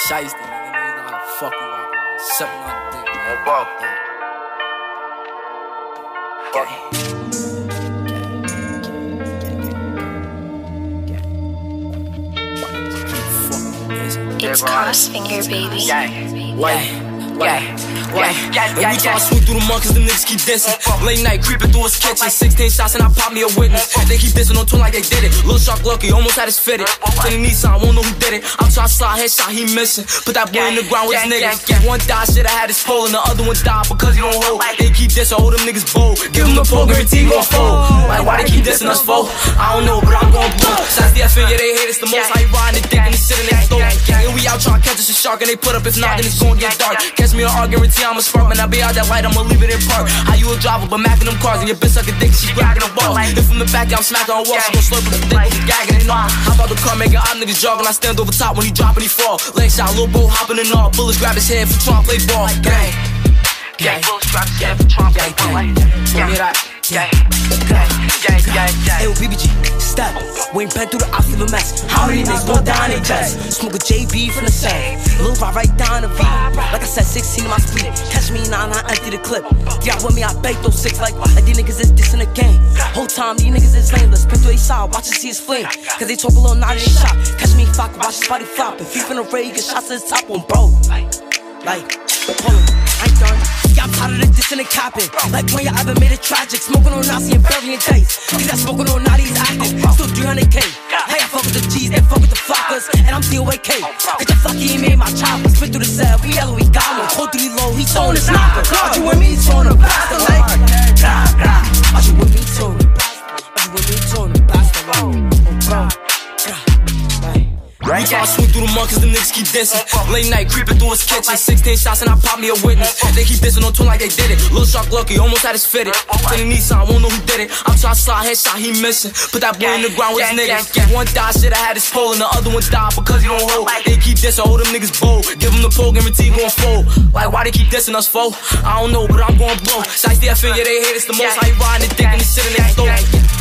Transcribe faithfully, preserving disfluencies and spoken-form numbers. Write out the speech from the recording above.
shiesty, nigga. Niggas know how to fuck you up. Suck my dick, man. Fuck that. It's Crossfinger, baby. Yeah, yeah. Yeah, yeah, yeah, yeah. We try to swing through the monkeys, them niggas keep dissing. Late night creeping through his kitchen. sixteen shots and I pop me a witness. They keep dissing on tune like they did it. Lil Shark lucky, almost had his fitted. Then he needs some, won't know who did it. I'm trying to slide, headshot, he missing. Put that boy in the ground with his niggas. One died, shit, I had his pole, and the other one died because he don't hold. They keep dissing, hold them niggas bold. Give him the pole, guarantee he gon' fold. Like, why they keep dissing us, foe? I don't know, but I'm gon' blow. Shots the F, yeah, they hate us the most. How you riding the dick and he sitting in their throat. And we out trying to catch us a shark, and they put up, if not, then it's gon' get dark. Catch me on R, guarantee I'm a spark, man, I be out that light, I'ma leave it in park. How you a driver, but macking them cars, and your bitch suck a dick, she grabbing the balls. If from the back, I'm smacking on walls, she gon' slurp with the dick, gagging and all. How about the car making op niggas jogging, I stand over top when he drop and he fall. Leg shot, little bro hopping and all, bullets grab his head for Trump, play ball. Gang, gang, bullets grab his head for Trump, play ball. Gang, gang, gang, gang, gang, gang. Ayo, B B G, step. We ain't been through the I feel a mess. How many niggas gon' die in they dress? Smoke a J B from the set. Lil Rod right down the V. Like I said, sixteen in my speed. Catch me now, I empty the clip. Get out with me, I bake those six like, like these niggas is dissing the game. Whole time, these niggas is lame. Let's spin through a side, watch it see his flame. Cause they talk a little naughty, they shot. Catch me fuck, watch his body flop. If he finna raid, get shots to his top on bro. Like, hold on, I ain't done. Yeah, I'm tired of the dissing and capping. Like when you ever made it tragic. Smoking on Nazi and burying days. Cause that smoking on Naughty's acting. Still three hundred K. Hey, I fuck with the G's, they fuck with the flockers. And I'm D O A K. Cause your fucky, he made my chopper. Spit through the cell, we yellow, we got him. Hold through the low, he throwing his knocker. Watch you with me, throwing a bastard like. Watch you with me, throwing a bastard. Watch you with me, throwing a bastard like. We try to swing through the monkeys, them niggas keep dissing. Late night creeping through his kitchen. sixteen shots and I pop me a witness. They keep dissing on tune like they did it. Lil Shark lucky, almost had his fitted. Then he needs some, won't know who did it. I'm trying to slide, headshot, he missing. Put that boy in the ground with his niggas. One died, shit, I had his pole, and the other one died because he don't hold. They keep dissing, hold them niggas bold. Give him the pole, guarantee he gon' fold. Like, why they keep dissing us, foe? I don't know, but I'm gon' blow. Shots the F, yeah, they hate us the most. How you riding the dick and he sitting in their throat.